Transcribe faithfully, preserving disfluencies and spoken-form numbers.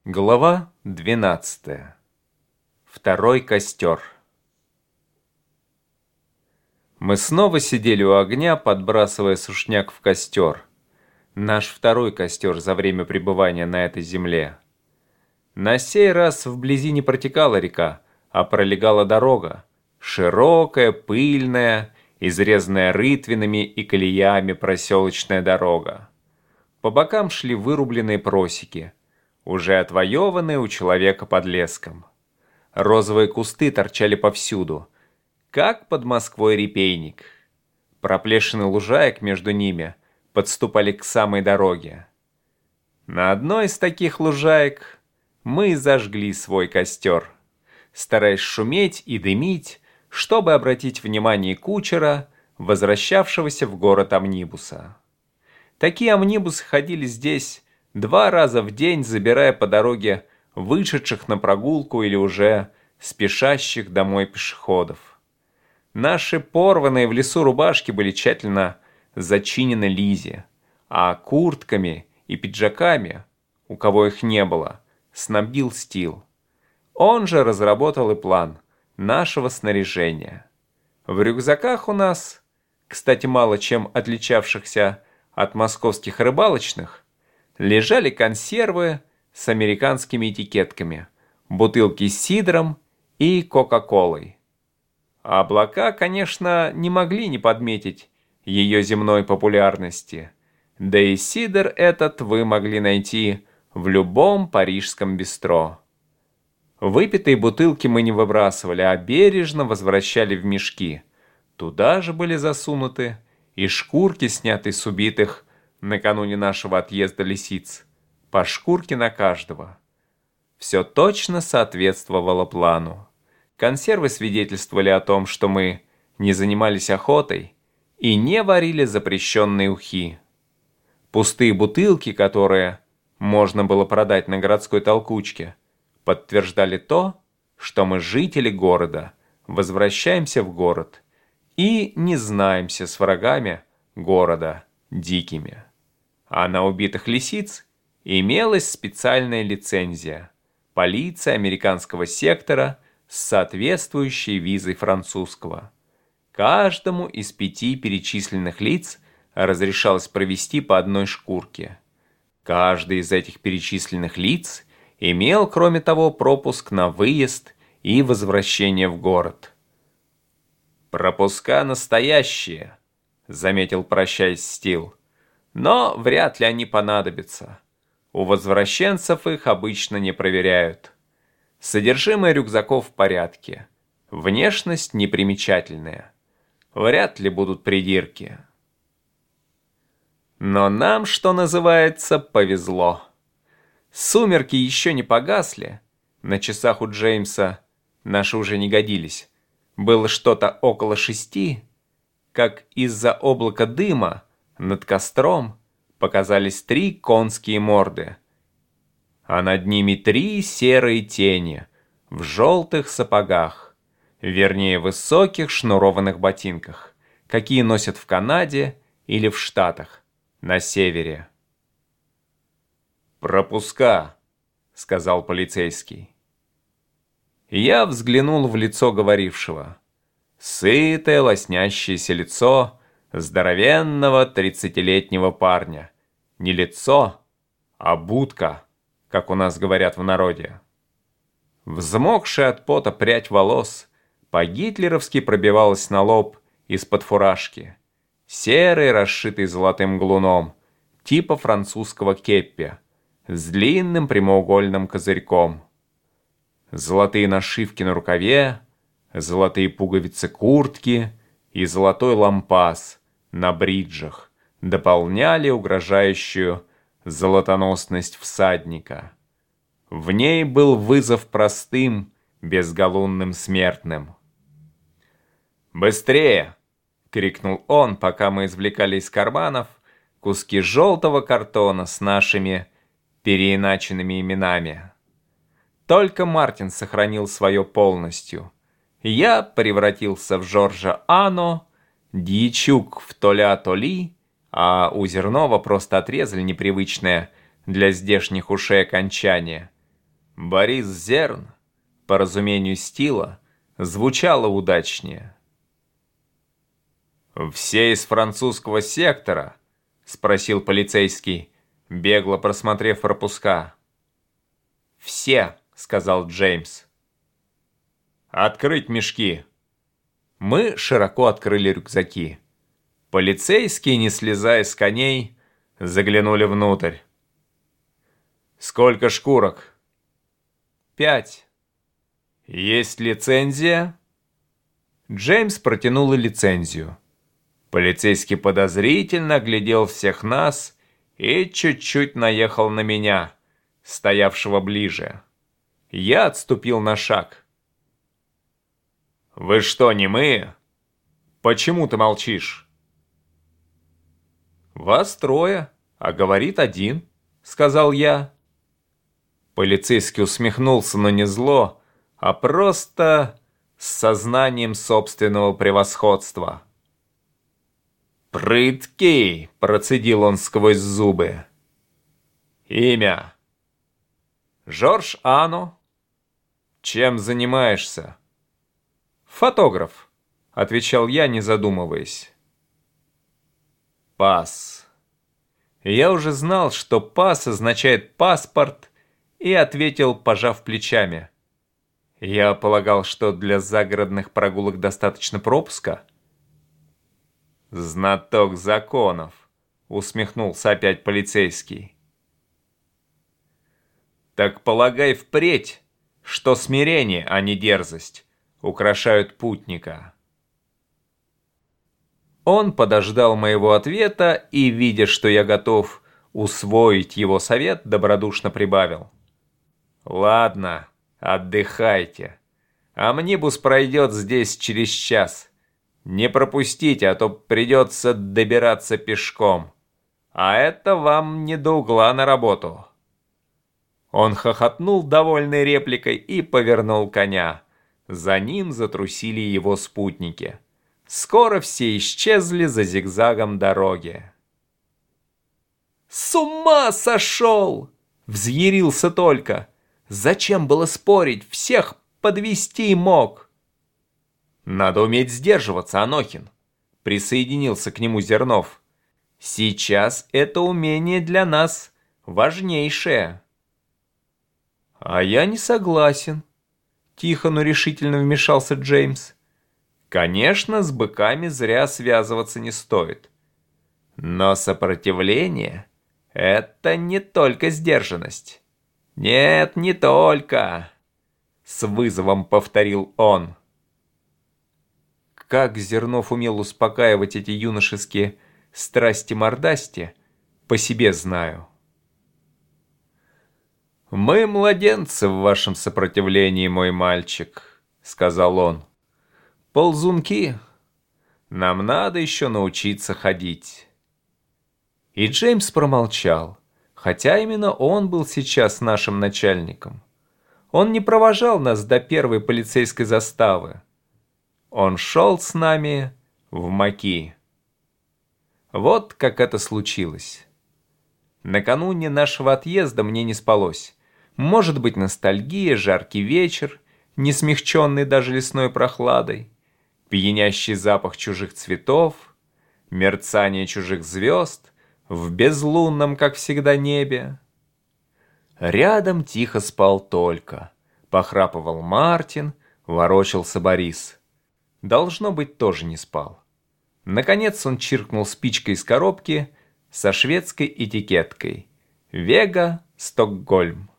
Глава двенадцатая. Второй костер. Мы снова сидели у огня, подбрасывая сушняк в костер. Наш второй костер за время пребывания на этой земле. На сей раз вблизи не протекала река, а пролегала дорога. Широкая, пыльная, изрезанная рытвинами и колеями проселочная дорога. По бокам шли вырубленные просеки, уже отвоеванные у человека под леском. Розовые кусты торчали повсюду, как под Москвой репейник. Проплешины лужаек между ними подступали к самой дороге. На одной из таких лужаек мы зажгли свой костер, стараясь шуметь и дымить, чтобы обратить внимание кучера, возвращавшегося в город амнибуса. Такие амнибусы ходили здесь два раза в день, забирая по дороге вышедших на прогулку или уже спешащих домой пешеходов. Наши порванные в лесу рубашки были тщательно зачинены Лизе, а куртками и пиджаками, у кого их не было, снабдил Стил. Он же разработал и план нашего снаряжения. В рюкзаках у нас, кстати, мало чем отличавшихся от московских рыбалочных, лежали консервы с американскими этикетками, бутылки с сидром и кока-колой. Облака, конечно, не могли не подметить ее земной популярности, да и сидр этот вы могли найти в любом парижском бистро. Выпитые бутылки мы не выбрасывали, а бережно возвращали в мешки. Туда же были засунуты и шкурки, снятые с убитых накануне нашего отъезда лисиц, по шкурке на каждого. Все точно соответствовало плану. Консервы свидетельствовали о том, что мы не занимались охотой и не варили запрещенные ухи. Пустые бутылки, которые можно было продать на городской толкучке, подтверждали то, что мы, жители города, возвращаемся в город и не знаемся с врагами города дикими. А на убитых лисиц имелась специальная лицензия полиции американского сектора с соответствующей визой французского. Каждому из пяти перечисленных лиц разрешалось провести по одной шкурке. Каждый из этих перечисленных лиц имел, кроме того, пропуск на выезд и возвращение в город. «Пропуска настоящие», — заметил, прощаясь, Стил. «Но вряд ли они понадобятся. У возвращенцев их обычно не проверяют. Содержимое рюкзаков в порядке. Внешность непримечательная. Вряд ли будут придирки». Но нам, что называется, повезло. Сумерки еще не погасли. На часах у Джеймса наши уже не годились. Было что-то около шести, как из-за облака дыма над костром показались три конские морды, а над ними три серые тени в желтых сапогах, вернее, высоких шнурованных ботинках, какие носят в Канаде или в Штатах на севере. «Пропуска», — сказал полицейский. Я взглянул в лицо говорившего. Сытое, лоснящееся лицо здоровенного тридцатилетнего парня. Не лицо, а будка, как у нас говорят в народе. Взмокшая от пота прядь волос по-гитлеровски пробивалась на лоб из-под фуражки. Серый, расшитый золотым глуном, типа французского кеппи, с длинным прямоугольным козырьком. Золотые нашивки на рукаве, золотые пуговицы куртки и золотой лампас на бриджах дополняли угрожающую золотоносность всадника. В ней был вызов простым, безгалунным смертным. «Быстрее!» — крикнул он, пока мы извлекали из карманов куски желтого картона с нашими переиначенными именами. Только Мартин сохранил свое полностью. Я превратился в Жоржа Ано, Дьячук в Толя Толи, а у Зернова просто отрезали непривычное для здешних ушей окончание. Борис Зерн, по разумению Стила, звучало удачнее. «Все из французского сектора?» — спросил полицейский, бегло просмотрев пропуска. «Все», — сказал Джеймс. «Открыть мешки». Мы широко открыли рюкзаки. Полицейские, не слезая с коней, заглянули внутрь. «Сколько шкурок?» «Пять». «Есть лицензия?» Джеймс протянул лицензию. Полицейский подозрительно оглядел всех нас и чуть-чуть наехал на меня, стоявшего ближе. Я отступил на шаг. «Вы что, немые? Почему ты молчишь?» «Вас трое, а говорит один», — сказал я. Полицейский усмехнулся, но не зло, а просто с сознанием собственного превосходства. «Прыткий!» — процедил он сквозь зубы. «Имя?» «Жорж Ано». «Чем занимаешься?» «Фотограф», — отвечал я, не задумываясь. «Пас». Я уже знал, что «пас» означает «паспорт», и ответил, пожав плечами. Я полагал, что для загородных прогулок достаточно пропуска. «Знаток законов», — усмехнулся опять полицейский. «Так полагай впредь, что смирение, а не дерзость, украшают путника». Он подождал моего ответа и, видя, что я готов усвоить его совет, добродушно прибавил. «Ладно, отдыхайте. Амнибус пройдет здесь через час. Не пропустите, а то придется добираться пешком. А это вам не до угла на работу». Он хохотнул довольной репликой и повернул коня. За ним затрусили его спутники. Скоро все исчезли за зигзагом дороги. «С ума сошел!» — взъярился только. «Зачем было спорить? Всех подвести мог!» «Надо уметь сдерживаться, Анохин», — присоединился к нему Зернов. «Сейчас это умение для нас важнейшее». «А я не согласен», — тихо, но решительно вмешался Джеймс. «Конечно, с быками зря связываться не стоит. Но сопротивление — это не только сдержанность». «Нет, не только», — с вызовом повторил он. Как Зернов умел успокаивать эти юношеские страсти-мордасти, по себе знаю. «Мы младенцы в вашем сопротивлении, мой мальчик», — сказал он. «Ползунки. Нам надо еще научиться ходить». И Джеймс промолчал, хотя именно он был сейчас нашим начальником. Он не провожал нас до первой полицейской заставы. Он шел с нами в Маки. Вот как это случилось. Накануне нашего отъезда мне не спалось. Может быть, ностальгия, жаркий вечер, не смягченный даже лесной прохладой, пьянящий запах чужих цветов, мерцание чужих звезд в безлунном, как всегда, небе. Рядом тихо спал Только, похрапывал Мартин, ворочался Борис. Должно быть, тоже не спал. Наконец он чиркнул спичкой из коробки со шведской этикеткой «Вега, Стокгольм».